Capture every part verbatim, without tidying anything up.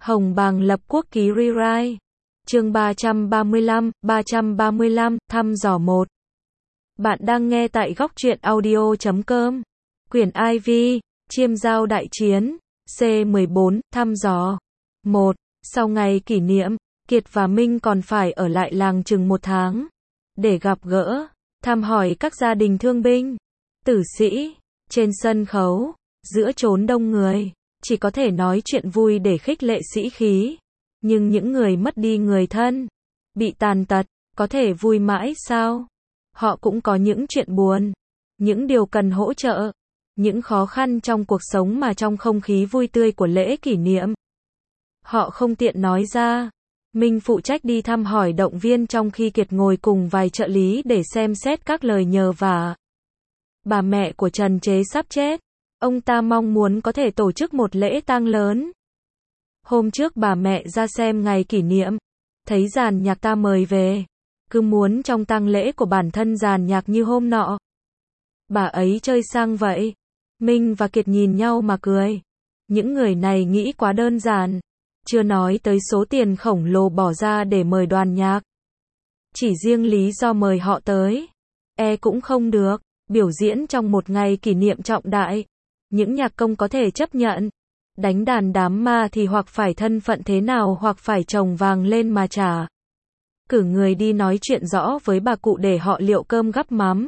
Hồng Bàng lập quốc ký rewrite. Chương ba trăm ba mươi lăm, ba trăm ba mươi lăm, thăm dò một. Bạn đang nghe tại góc truyện audio chấm com. Quyển i vê, Chiêm giao đại chiến, C mười bốn, thăm dò. một. Sau ngày kỷ niệm, Kiệt và Minh còn phải ở lại làng chừng một tháng. Để gặp gỡ, thăm hỏi các gia đình thương binh, tử sĩ. Trên sân khấu, giữa chốn đông người, chỉ có thể nói chuyện vui để khích lệ sĩ khí. Nhưng những người mất đi người thân, bị tàn tật, có thể vui mãi sao? Họ cũng có những chuyện buồn, những điều cần hỗ trợ, những khó khăn trong cuộc sống mà trong không khí vui tươi của lễ kỷ niệm, họ không tiện nói ra. Minh phụ trách đi thăm hỏi động viên trong khi Kiệt ngồi cùng vài trợ lý để xem xét các lời nhờ vả. Bà mẹ của Trần Chế sắp chết, ông ta mong muốn có thể tổ chức một lễ tang lớn. Hôm trước bà mẹ ra xem ngày kỷ niệm, thấy dàn nhạc ta mời về, cứ muốn trong tang lễ của bản thân dàn nhạc như hôm nọ. Bà ấy chơi sang vậy. Minh và Kiệt nhìn nhau mà cười. Những người này nghĩ quá đơn giản, chưa nói tới số tiền khổng lồ bỏ ra để mời đoàn nhạc. Chỉ riêng lý do mời họ tới, e cũng không được. Biểu diễn trong một ngày kỷ niệm trọng đại, những nhạc công có thể chấp nhận. Đánh đàn đám ma thì hoặc phải thân phận thế nào hoặc phải trồng vàng lên mà trả. Cử người đi nói chuyện rõ với bà cụ để họ liệu cơm gắp mắm.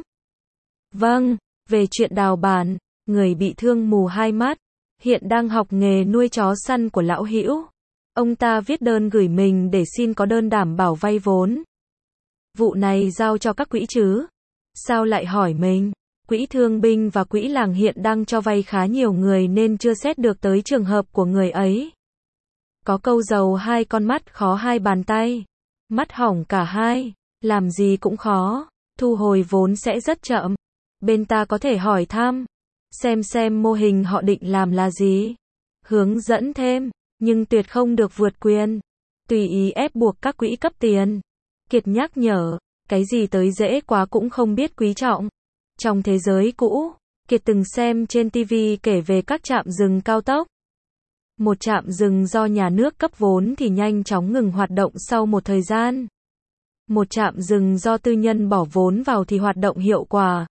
Vâng, về chuyện đào bản, người bị thương mù hai mắt, hiện đang học nghề nuôi chó săn của lão Hữu. Ông ta viết đơn gửi mình để xin có đơn đảm bảo vay vốn. Vụ này giao cho các quỹ chứ? Sao lại hỏi mình? Quỹ thương binh và quỹ làng hiện đang cho vay khá nhiều người nên chưa xét được tới trường hợp của người ấy. Có câu giàu hai con mắt khó hai bàn tay. Mắt hỏng cả hai, làm gì cũng khó, thu hồi vốn sẽ rất chậm. Bên ta có thể hỏi thăm, xem xem mô hình họ định làm là gì. Hướng dẫn thêm, nhưng tuyệt không được vượt quyền. Tùy ý ép buộc các quỹ cấp tiền. Kiệt nhắc nhở, cái gì tới dễ quá cũng không biết quý trọng. Trong thế giới cũ, Kiệt từng xem trên ti vi kể về các trạm dừng cao tốc. Một trạm dừng do nhà nước cấp vốn thì nhanh chóng ngừng hoạt động sau một thời gian. Một trạm dừng do tư nhân bỏ vốn vào thì hoạt động hiệu quả.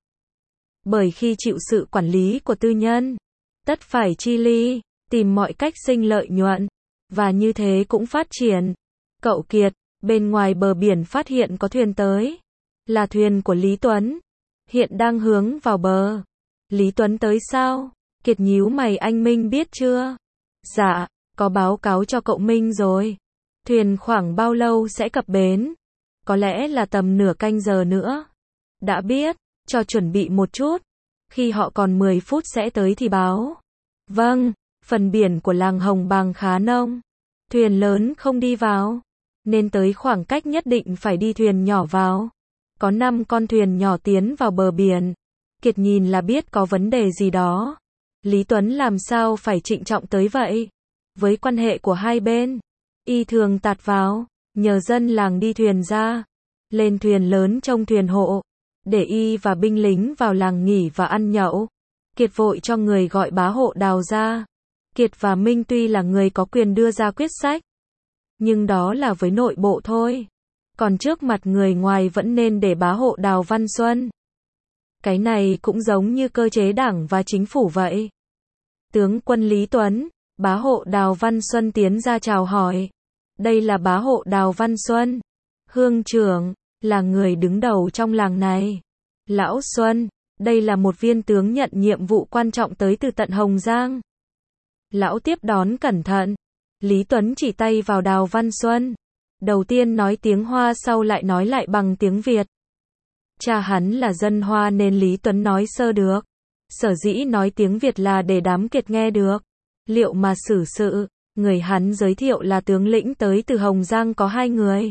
Bởi khi chịu sự quản lý của tư nhân, tất phải chi ly, tìm mọi cách sinh lợi nhuận, và như thế cũng phát triển. Cậu Kiệt, bên ngoài bờ biển phát hiện có thuyền tới. Là thuyền của Lý Tuấn. Hiện đang hướng vào bờ. Lý Tuấn tới sao? Kiệt nhíu mày, anh Minh biết chưa? Dạ, có báo cáo cho cậu Minh rồi. Thuyền khoảng bao lâu sẽ cập bến? Có lẽ là tầm nửa canh giờ nữa. Đã biết, cho chuẩn bị một chút. Khi họ còn mười phút sẽ tới thì báo. Vâng, phần biển của làng Hồng Bàng khá nông. Thuyền lớn không đi vào, nên tới khoảng cách nhất định phải đi thuyền nhỏ vào. Có năm con thuyền nhỏ tiến vào bờ biển. Kiệt nhìn là biết có vấn đề gì đó. Lý Tuấn làm sao phải trịnh trọng tới vậy? Với quan hệ của hai bên, y thường tạt vào, nhờ dân làng đi thuyền ra. Lên thuyền lớn trông thuyền hộ, để y và binh lính vào làng nghỉ và ăn nhậu. Kiệt vội cho người gọi bá hộ Đào ra. Kiệt và Minh tuy là người có quyền đưa ra quyết sách, nhưng đó là với nội bộ thôi. Còn trước mặt người ngoài vẫn nên để bá hộ Đào Văn Xuân. Cái này cũng giống như cơ chế đảng và chính phủ vậy. Tướng quân Lý Tuấn, bá hộ Đào Văn Xuân tiến ra chào hỏi. Đây là bá hộ Đào Văn Xuân, hương trưởng, là người đứng đầu trong làng này. Lão Xuân, đây là một viên tướng nhận nhiệm vụ quan trọng tới từ tận Hồng Giang. Lão tiếp đón cẩn thận. Lý Tuấn chỉ tay vào Đào Văn Xuân. Đầu tiên nói tiếng Hoa sau lại nói lại bằng tiếng Việt. Cha hắn là dân Hoa nên Lý Tuấn nói sơ được. Sở dĩ nói tiếng Việt là để đám Kiệt nghe được. Liệu mà xử sự, người hắn giới thiệu là tướng lĩnh tới từ Hồng Giang có hai người.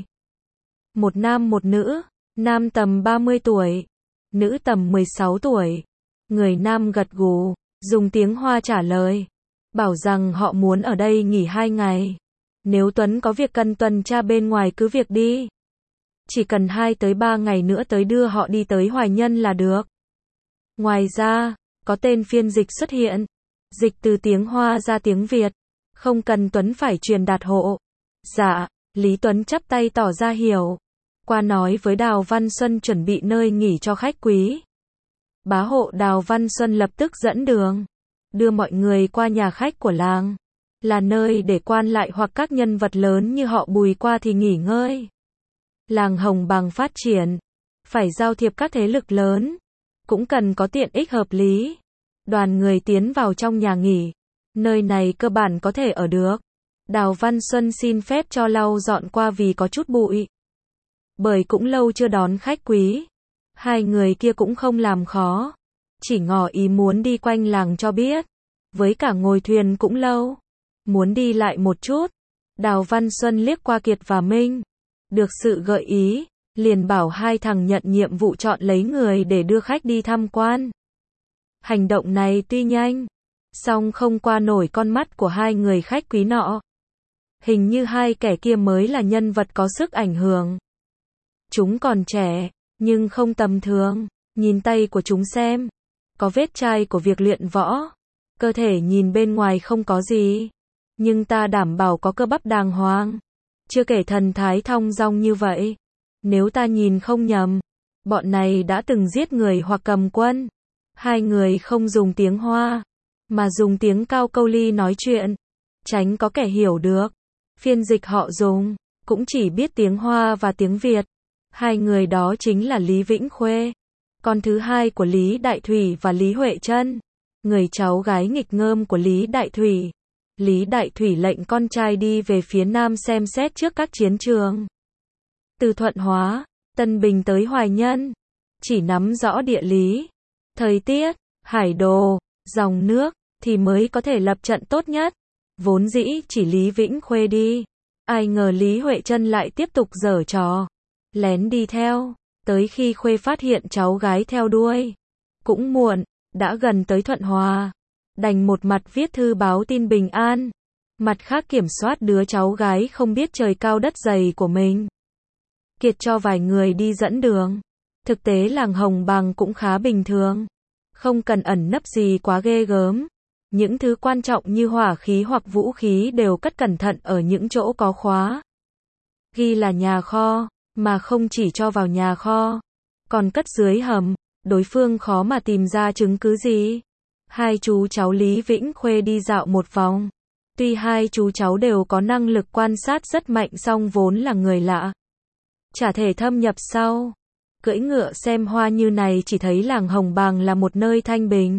Một nam một nữ, nam tầm ba mươi tuổi, nữ tầm mười sáu tuổi. Người nam gật gù, dùng tiếng Hoa trả lời. Bảo rằng họ muốn ở đây nghỉ hai ngày. Nếu Tuấn có việc cần tuần tra bên ngoài cứ việc đi. Chỉ cần hai tới ba ngày nữa tới đưa họ đi tới Hoài Nhân là được. Ngoài ra, có tên phiên dịch xuất hiện. Dịch từ tiếng Hoa ra tiếng Việt. Không cần Tuấn phải truyền đạt hộ. Dạ, Lý Tuấn chắp tay tỏ ra hiểu. Qua nói với Đào Văn Xuân chuẩn bị nơi nghỉ cho khách quý. Bá hộ Đào Văn Xuân lập tức dẫn đường, đưa mọi người qua nhà khách của làng, là nơi để quan lại hoặc các nhân vật lớn như họ Bùi qua thì nghỉ ngơi. Làng Hồng Bàng phát triển, phải giao thiệp các thế lực lớn, cũng cần có tiện ích hợp lý. Đoàn người tiến vào trong nhà nghỉ, nơi này cơ bản có thể ở được. Đào Văn Xuân xin phép cho lau dọn qua vì có chút bụi. Bởi cũng lâu chưa đón khách quý. Hai người kia cũng không làm khó, chỉ ngỏ ý muốn đi quanh làng cho biết. Với cả ngồi thuyền cũng lâu, muốn đi lại một chút. Đào Văn Xuân liếc qua Kiệt và Minh, được sự gợi ý, liền bảo hai thằng nhận nhiệm vụ chọn lấy người để đưa khách đi tham quan. Hành động này tuy nhanh, song không qua nổi con mắt của hai người khách quý nọ. Hình như hai kẻ kia mới là nhân vật có sức ảnh hưởng. Chúng còn trẻ, nhưng không tầm thường. Nhìn tay của chúng xem, có vết chai của việc luyện võ. Cơ thể nhìn bên ngoài không có gì, nhưng ta đảm bảo có cơ bắp đàng hoàng. Chưa kể thần thái thong dong như vậy. Nếu ta nhìn không nhầm, bọn này đã từng giết người hoặc cầm quân. Hai người không dùng tiếng Hoa, mà dùng tiếng Cao Câu Ly nói chuyện, tránh có kẻ hiểu được. Phiên dịch họ dùng, cũng chỉ biết tiếng Hoa và tiếng Việt. Hai người đó chính là Lý Vĩnh Khuê, con thứ hai của Lý Đại Thủy và Lý Huệ Trân, người cháu gái nghịch ngợm của Lý Đại Thủy. Lý Đại Thủy lệnh con trai đi về phía Nam xem xét trước các chiến trường. Từ Thuận Hóa, Tân Bình tới Hoài Nhân, chỉ nắm rõ địa lý, thời tiết, hải đồ, dòng nước, thì mới có thể lập trận tốt nhất. Vốn dĩ chỉ Lý Vĩnh Khuê đi, ai ngờ Lý Huệ Trân lại tiếp tục giở trò, lén đi theo, tới khi Khuê phát hiện cháu gái theo đuôi. Cũng muộn, đã gần tới Thuận Hòa, đành một mặt viết thư báo tin bình an, mặt khác kiểm soát đứa cháu gái không biết trời cao đất dày của mình. Kiệt cho vài người đi dẫn đường. Thực tế làng Hồng Bàng cũng khá bình thường, không cần ẩn nấp gì quá ghê gớm. Những thứ quan trọng như hỏa khí hoặc vũ khí đều cất cẩn thận ở những chỗ có khóa. Ghi là nhà kho, mà không chỉ cho vào nhà kho, còn cất dưới hầm, đối phương khó mà tìm ra chứng cứ gì. Hai chú cháu Lý Vĩnh Khuê đi dạo một vòng. Tuy hai chú cháu đều có năng lực quan sát rất mạnh song vốn là người lạ, chả thể thâm nhập sâu. Cưỡi ngựa xem hoa như này chỉ thấy làng Hồng Bàng là một nơi thanh bình.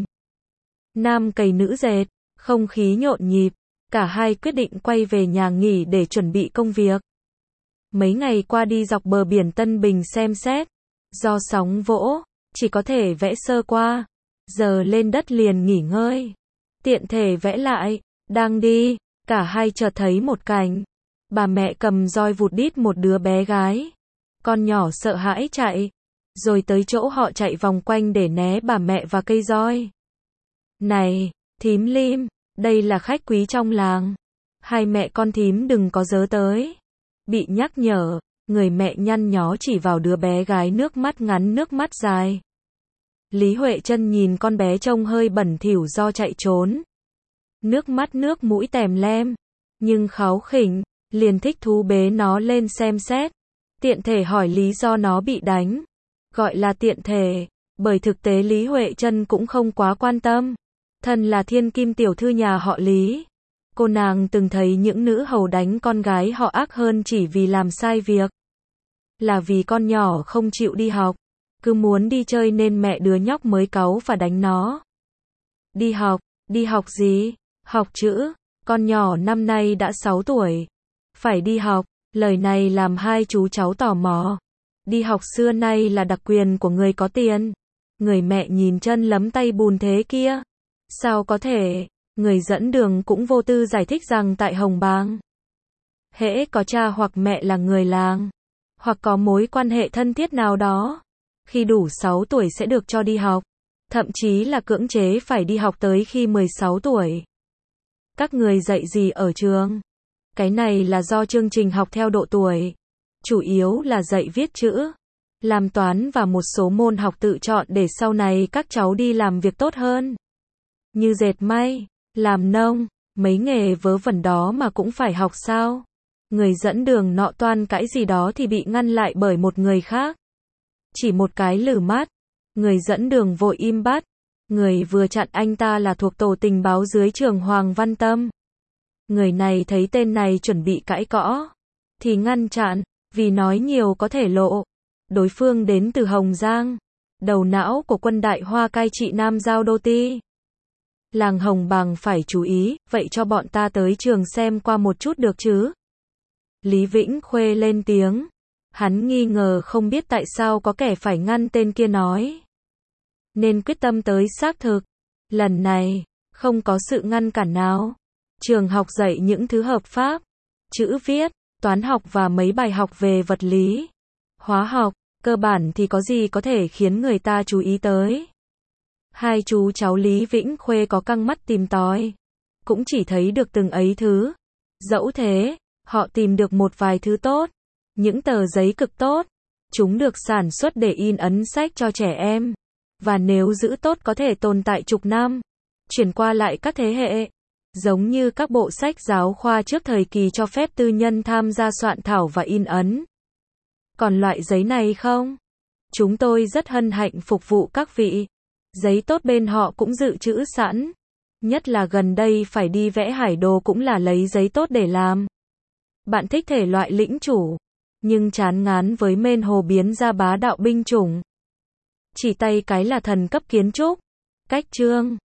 Nam cày nữ dệt, không khí nhộn nhịp, cả hai quyết định quay về nhà nghỉ để chuẩn bị công việc. Mấy ngày qua đi dọc bờ biển Tân Bình xem xét, do sóng vỗ, chỉ có thể vẽ sơ qua, giờ lên đất liền nghỉ ngơi, tiện thể vẽ lại. Đang đi, cả hai chợt thấy một cảnh, bà mẹ cầm roi vụt đít một đứa bé gái, con nhỏ sợ hãi chạy, rồi tới chỗ họ chạy vòng quanh để né bà mẹ và cây roi. Này, thím Lim, đây là khách quý trong làng, hai mẹ con thím đừng có dớ tới. Bị nhắc nhở, người mẹ nhăn nhó chỉ vào đứa bé gái nước mắt ngắn nước mắt dài. Lý Huệ Trân nhìn con bé trông hơi bẩn thỉu do chạy trốn, nước mắt nước mũi tèm lem, nhưng kháu khỉnh, liền thích thú bế nó lên xem xét, tiện thể hỏi lý do nó bị đánh. Gọi là tiện thể, bởi thực tế Lý Huệ Trân cũng không quá quan tâm. Thân là thiên kim tiểu thư nhà họ Lý, cô nàng từng thấy những nữ hầu đánh con gái họ ác hơn chỉ vì làm sai việc. Là vì con nhỏ không chịu đi học, cứ muốn đi chơi nên mẹ đứa nhóc mới cáu và đánh nó. Đi học, đi học gì? Học chữ, con nhỏ năm nay đã sáu tuổi. Phải đi học, lời này làm hai chú cháu tò mò. Đi học xưa nay là đặc quyền của người có tiền. Người mẹ nhìn chân lấm tay bùn thế kia. Sao có thể? Người dẫn đường cũng vô tư giải thích rằng tại Hồng Bàng, hễ có cha hoặc mẹ là người làng, hoặc có mối quan hệ thân thiết nào đó, khi đủ sáu tuổi sẽ được cho đi học. Thậm chí là cưỡng chế phải đi học tới khi mười sáu tuổi. Các người dạy gì ở trường? Cái này là do chương trình học theo độ tuổi. Chủ yếu là dạy viết chữ, làm toán và một số môn học tự chọn để sau này các cháu đi làm việc tốt hơn. Như dệt may, làm nông, Mấy nghề vớ vẩn đó mà cũng phải học sao? Người dẫn đường nọ toan cãi gì đó thì bị ngăn lại bởi một người khác. Chỉ một cái lử mắt, người dẫn đường vội im bặt. Người vừa chặn anh ta là thuộc tổ tình báo dưới trường Hoàng Văn Tâm. Người này thấy tên này chuẩn bị cãi cõ, thì ngăn chặn, vì nói nhiều có thể lộ. Đối phương đến từ Hồng Giang, đầu não của quân đại Hoa cai trị Nam Giao Đô Ti. Làng Hồng Bàng phải chú ý, vậy cho bọn ta tới trường xem qua một chút được chứ? Lý Vĩnh Khuê lên tiếng. Hắn nghi ngờ không biết tại sao có kẻ phải ngăn tên kia nói. Nên quyết tâm tới xác thực. Lần này, không có sự ngăn cản nào. Trường học dạy những thứ hợp pháp, chữ viết, toán học và mấy bài học về vật lý, hóa học, cơ bản thì có gì có thể khiến người ta chú ý tới. Hai chú cháu Lý Vĩnh Khuê có căng mắt tìm tòi, cũng chỉ thấy được từng ấy thứ. Dẫu thế, họ tìm được một vài thứ tốt, những tờ giấy cực tốt. Chúng được sản xuất để in ấn sách cho trẻ em, và nếu giữ tốt có thể tồn tại chục năm, chuyển qua lại các thế hệ. Giống như các bộ sách giáo khoa trước thời kỳ cho phép tư nhân tham gia soạn thảo và in ấn. Còn loại giấy này không? Chúng tôi rất hân hạnh phục vụ các vị. Giấy tốt bên họ cũng dự trữ sẵn. Nhất là gần đây phải đi vẽ hải đồ cũng là lấy giấy tốt để làm. Bạn thích thể loại lĩnh chủ, nhưng chán ngán với men hồ biến ra bá đạo binh chủng. Chỉ tay cái là thần cấp kiến trúc. Cách chương